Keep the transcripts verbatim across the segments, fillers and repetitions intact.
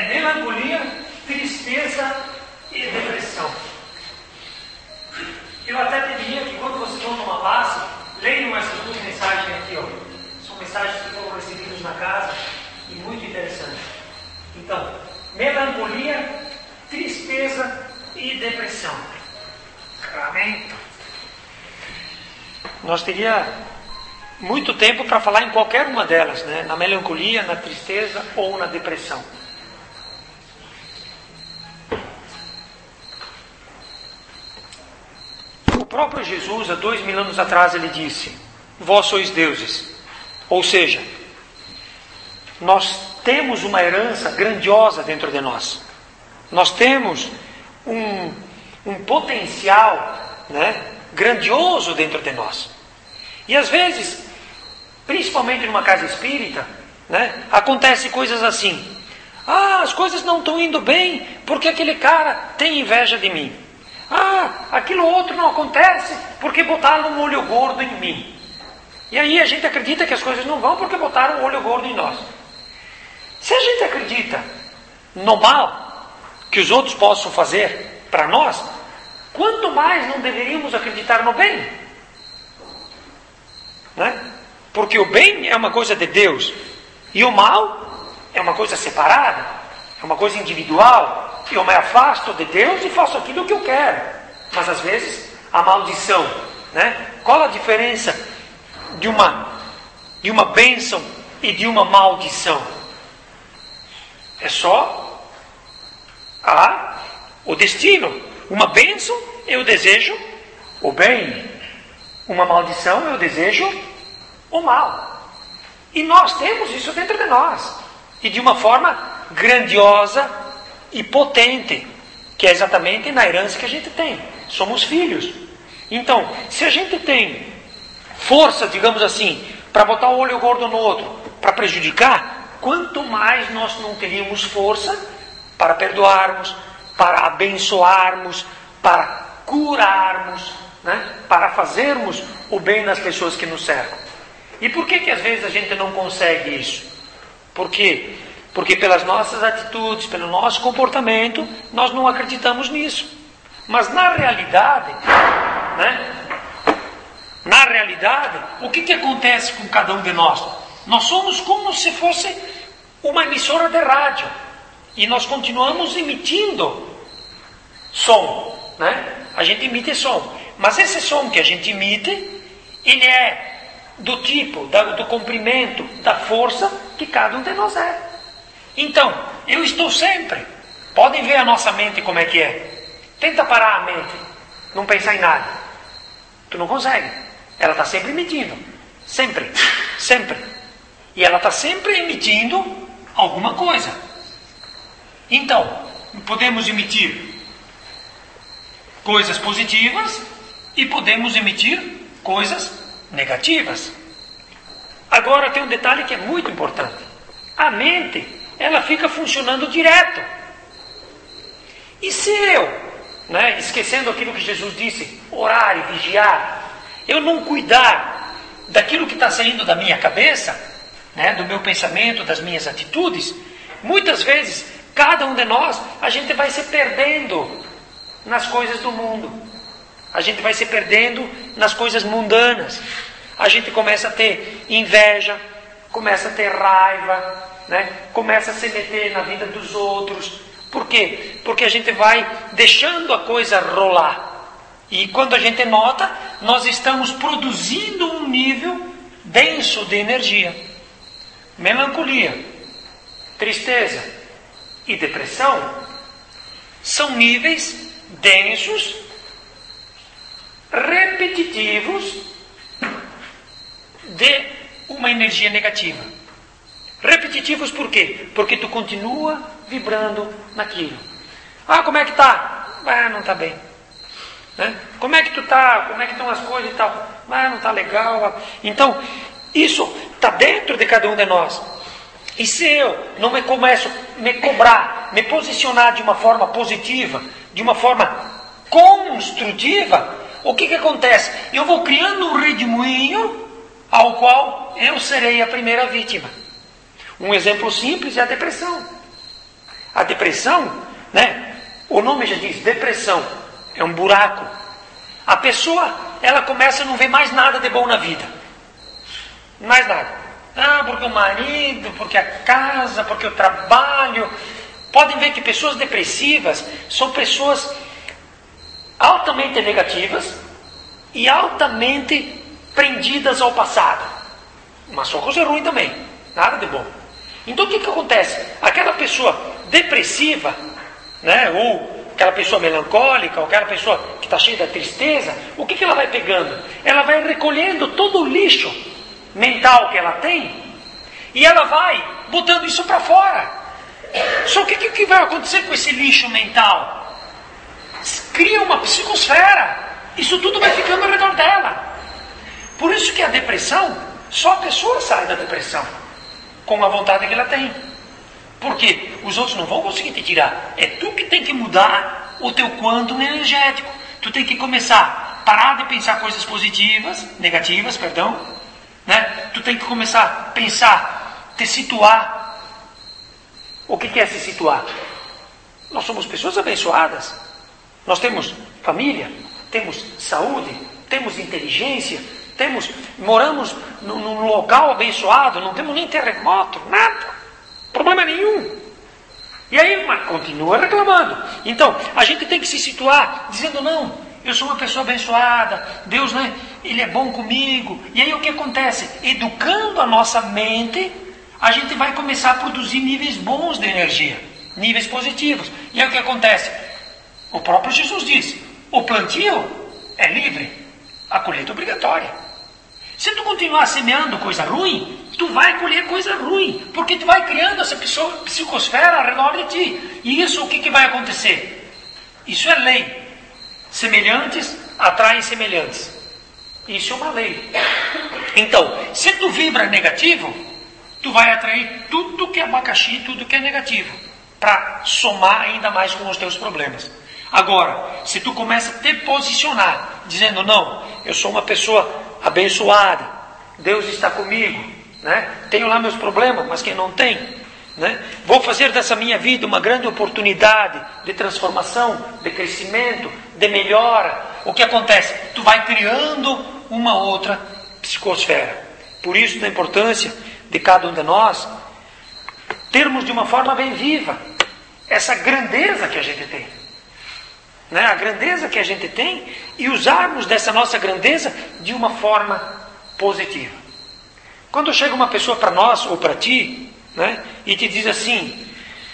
é melancolia, tristeza e depressão. Eu até diria que quando vocês vão numa passe, leiam essas duas mensagens aqui, ó. São mensagens que foram recebidas na casa e muito interessantes. Então, melancolia, tristeza e depressão. Amém? Nós teria muito tempo para falar em qualquer uma delas, né? Na melancolia, na tristeza ou na depressão. O próprio Jesus, há dois mil anos atrás, ele disse: vós sois deuses. Ou seja, nós temos uma herança grandiosa dentro de nós. Nós temos um, um potencial, né, grandioso dentro de nós. E às vezes, principalmente numa casa espírita, né, acontece coisas assim: ah, as coisas não estão indo bem porque aquele cara tem inveja de mim. Ah, aquilo outro não acontece porque botaram um olho gordo em mim. E aí a gente acredita que as coisas não vão porque botaram um olho gordo em nós. Se a gente acredita no mal que os outros possam fazer para nós, quanto mais não deveríamos acreditar no bem? Né? Porque o bem é uma coisa de Deus e o mal é uma coisa separada, é uma coisa individual. Eu me afasto de Deus e faço aquilo que eu quero. Mas às vezes a maldição, né? Qual a diferença de uma, de uma bênção e de uma maldição? É só a, o destino. Uma bênção eu desejo o bem, uma maldição eu desejo o mal. E nós temos isso dentro de nós, e de uma forma grandiosa e potente, que é exatamente na herança que a gente tem. Somos filhos. Então, se a gente tem força, digamos assim, para botar o olho gordo no outro, para prejudicar, quanto mais nós não teríamos força para perdoarmos, para abençoarmos, para curarmos, né? Para fazermos o bem nas pessoas que nos cercam. E por que que às vezes a gente não consegue isso? Por quê? Porque pelas nossas atitudes, pelo nosso comportamento, nós não acreditamos nisso. Mas na realidade, né? Na realidade, o que que acontece com cada um de nós? Nós somos como se fosse uma emissora de rádio. E nós continuamos emitindo som, né? A gente emite som. Mas esse som que a gente emite, ele é do tipo, do comprimento, da força que cada um de nós é. Então, eu estou sempre. Podem ver a nossa mente como é que é. Tenta parar a mente, não pensar em nada. Tu não consegue. Ela está sempre emitindo. Sempre. Sempre. E ela está sempre emitindo alguma coisa. Então, podemos emitir coisas positivas e podemos emitir coisas negativas. Agora tem um detalhe que é muito importante. A mente, ela fica funcionando direto. E se eu, né, esquecendo aquilo que Jesus disse, orar e vigiar, eu não cuidar daquilo que está saindo da minha cabeça, né, do meu pensamento, das minhas atitudes, muitas vezes, cada um de nós, a gente vai se perdendo nas coisas do mundo. A gente vai se perdendo nas coisas mundanas. A gente começa a ter inveja, começa a ter raiva, né? Começa a se meter na vida dos outros. Por quê? Porque a gente vai deixando a coisa rolar. E quando a gente nota, nós estamos produzindo um nível denso de energia. Melancolia, tristeza e depressão são níveis densos, repetitivos de uma energia negativa. Repetitivos por quê? Porque tu continua vibrando naquilo. Ah, como é que tá? Ah, não tá bem. Né? Como é que tu tá? Como é que estão as coisas e tal? Ah, não tá legal. Então, isso está dentro de cada um de nós. E se eu não me começo a me cobrar, me posicionar de uma forma positiva, de uma forma construtiva, o que que acontece? Eu vou criando um redemoinho ao qual eu serei a primeira vítima. Um exemplo simples é a depressão. A depressão, né? O nome já diz, depressão. É um buraco. A pessoa, ela começa a não ver mais nada de bom na vida. Mais nada. Ah, porque o marido, porque a casa, porque o trabalho. Podem ver que pessoas depressivas são pessoas altamente negativas e altamente prendidas ao passado. Mas só coisa ruim também. Nada de bom. Então o que, que acontece? Aquela pessoa depressiva, né, ou aquela pessoa melancólica, ou aquela pessoa que está cheia da tristeza, o que, que ela vai pegando? Ela vai recolhendo todo o lixo mental que ela tem e ela vai botando isso para fora. Só que o que, que vai acontecer com esse lixo mental? Cria uma psicosfera. Isso tudo vai ficando ao redor dela. Por isso que a depressão, só a pessoa sai da depressão com a vontade que ela tem. Porque os outros não vão conseguir te tirar. É tu que tem que mudar o teu quantum energético. Tu tem que começar a parar de pensar coisas positivas, negativas, perdão. Né? Tu tem que começar a pensar, te situar. O que é se situar? Nós somos pessoas abençoadas. Nós temos família, temos saúde, temos inteligência, temos, moramos num, num local abençoado, não temos nem terremoto, nada. Problema nenhum. E aí, mas continua reclamando. Então, a gente tem que se situar, dizendo, não, eu sou uma pessoa abençoada, Deus, né, Ele é bom comigo. E aí o que acontece? Educando a nossa mente, a gente vai começar a produzir níveis bons de energia, níveis positivos. E aí o que acontece? O próprio Jesus diz, o plantio é livre, a colheita é obrigatória. Se tu continuar semeando coisa ruim, tu vai colher coisa ruim, porque tu vai criando essa psicosfera ao redor de ti. E isso o que, que vai acontecer? Isso é lei. Semelhantes atraem semelhantes. Isso é uma lei. Então, se tu vibra negativo, tu vai atrair tudo que é abacaxi, tudo que é negativo, para somar ainda mais com os teus problemas. Agora, se tu começa a te posicionar, dizendo, não, eu sou uma pessoa abençoada, Deus está comigo, né? Tenho lá meus problemas, mas quem não tem, né? Vou fazer dessa minha vida uma grande oportunidade de transformação, de crescimento, de melhora. O que acontece? Tu vai criando uma outra psicosfera. Por isso da importância de cada um de nós termos de uma forma bem viva essa grandeza que a gente tem, né? A grandeza que a gente tem e usarmos dessa nossa grandeza de uma forma positiva. Quando chega uma pessoa para nós ou para ti, né, e te diz assim,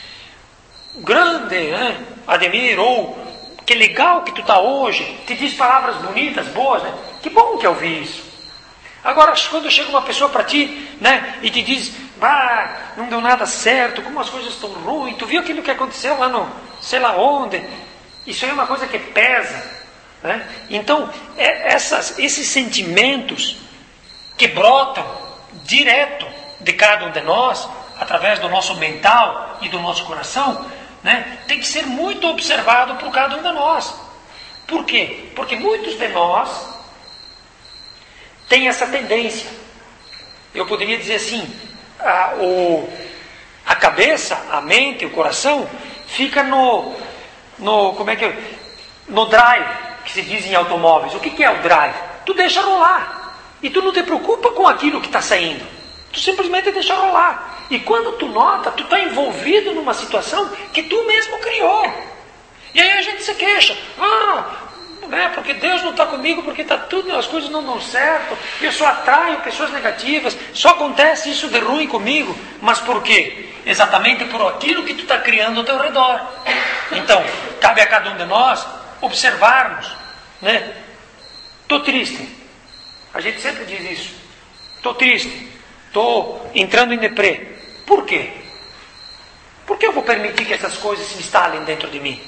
grande, né, Ademir, ou que legal que tu está hoje, te diz palavras bonitas, boas, né? Que bom que eu ouvi isso. Agora, quando chega uma pessoa para ti, né, e te diz, ah, não deu nada certo, como as coisas estão ruins, tu viu aquilo que aconteceu lá no, sei lá onde, isso aí é uma coisa que pesa, né? Então, é, essas, esses sentimentos que brotam direto de cada um de nós, através do nosso mental e do nosso coração, né, tem que ser muito observado por cada um de nós. Por quê? Porque muitos de nós têm essa tendência. Eu poderia dizer assim, a, o, a cabeça, a mente, o coração, fica no, no, como é que é? No drive, que se diz em automóveis. O que, que é o drive? Tu deixa rolar. E tu não te preocupa com aquilo que está saindo. Tu simplesmente deixa rolar. E quando tu nota, tu está envolvido numa situação que tu mesmo criou. E aí a gente se queixa. Ah, né, porque Deus não está comigo, porque tá tudo, as coisas não dão certo. Eu só atraio pessoas negativas. Só acontece isso de ruim comigo. Mas por quê? Exatamente por aquilo que tu está criando ao teu redor. Então, cabe a cada um de nós observarmos, né? Estou triste. A gente sempre diz isso. Estou triste. Estou entrando em deprê. Por quê? Por que eu vou permitir que essas coisas se instalem dentro de mim?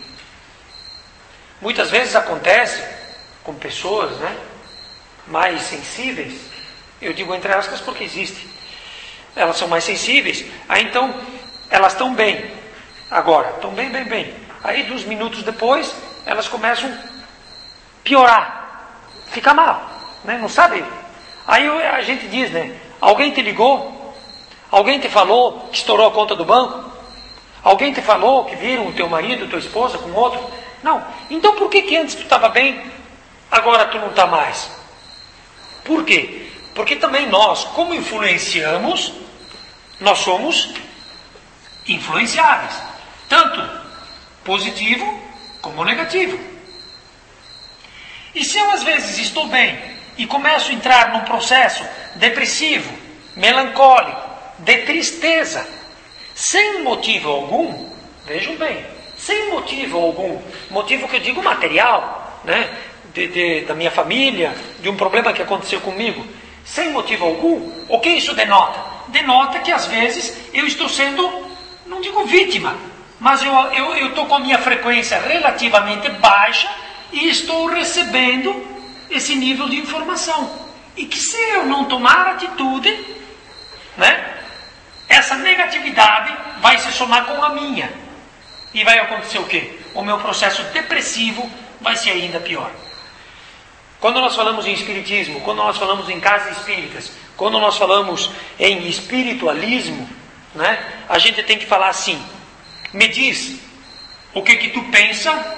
Muitas vezes acontece com pessoas, né, mais sensíveis. Eu digo entre aspas porque existe. Elas são mais sensíveis. Aí então, elas estão bem. Agora, estão bem, bem, bem. Aí, dos minutos depois, elas começam a piorar. Fica mal. Né? Não sabe? Aí a gente diz, né? Alguém te ligou? Alguém te falou que estourou a conta do banco? Alguém te falou que viram o teu marido, tua esposa com outro? Não. Então por que que antes tu estava bem, agora tu não está mais? Por quê? Porque também nós, como influenciamos, nós somos influenciáveis. Tanto positivo como negativo. E se eu às vezes estou bem e começo a entrar num processo depressivo, melancólico, de tristeza, sem motivo algum, vejam bem, sem motivo algum, motivo que eu digo material, né, de, de, da minha família, de um problema que aconteceu comigo, sem motivo algum, o que isso denota? Denota que às vezes eu estou sendo, não digo vítima, mas eu eu eu estou com a minha frequência relativamente baixa e estou recebendo esse nível de informação. E que se eu não tomar atitude, né, essa negatividade vai se somar com a minha. E vai acontecer o quê? O meu processo depressivo vai ser ainda pior. Quando nós falamos em espiritismo, quando nós falamos em casas espíritas, quando nós falamos em espiritualismo, né, a gente tem que falar assim: me diz o que que tu pensa,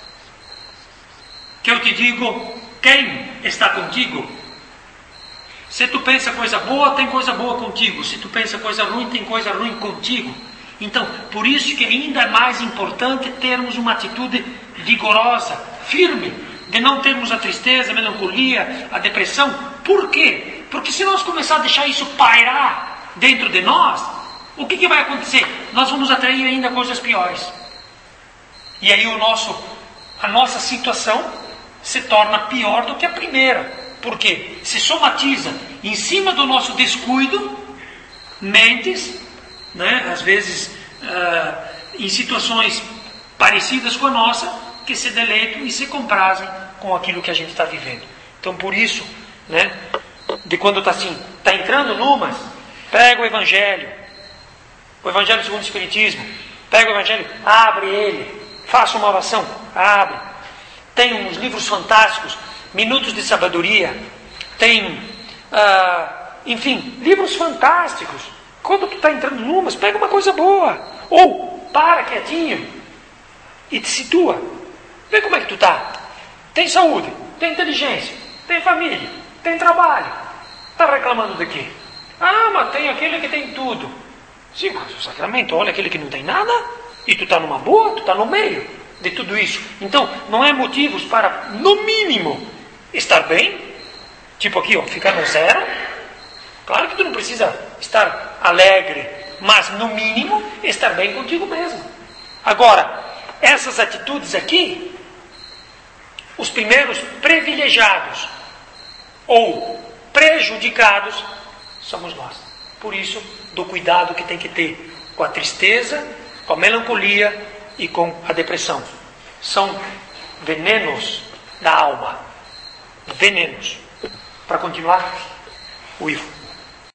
que eu te digo quem está contigo. Se tu pensa coisa boa, tem coisa boa contigo. Se tu pensa coisa ruim, tem coisa ruim contigo. Então, por isso que ainda é mais importante termos uma atitude vigorosa, firme, de não termos a tristeza, a melancolia, a depressão. Por quê? Porque se nós começarmos a deixar isso pairar dentro de nós, o que, que vai acontecer? Nós vamos atrair ainda coisas piores. E aí o nosso, a nossa situação se torna pior do que a primeira. Por quê? Se somatiza em cima do nosso descuido, mentes, né, às vezes uh, em situações parecidas com a nossa, que se deleitam e se comprazem com aquilo que a gente está vivendo. Então, por isso, né, de quando está assim, está entrando numas, pega o Evangelho, o Evangelho segundo o Espiritismo, pega o Evangelho, abre ele, faça uma oração, abre. Tem uns livros fantásticos, Minutos de Sabedoria, tem, uh, enfim, livros fantásticos. Quando tu está entrando numas, pega uma coisa boa, ou para quietinho e te situa. Vê como é que tu está. Tem saúde, tem inteligência, tem família, tem trabalho. Está reclamando de quê? Ah, mas tem aquele que tem tudo. Sim, mas o sacramento, olha aquele que não tem nada, e tu está numa boa, tu está no meio de tudo isso. Então, não é motivos para, no mínimo, estar bem. Tipo aqui, ó, ficar no zero. Claro que tu não precisa estar alegre, mas no mínimo, estar bem contigo mesmo. Agora, essas atitudes aqui, os primeiros privilegiados ou prejudicados somos nós. Por isso, do cuidado que tem que ter com a tristeza, com a melancolia e com a depressão. São venenos da alma. Venenos. Para continuar, o Ivo.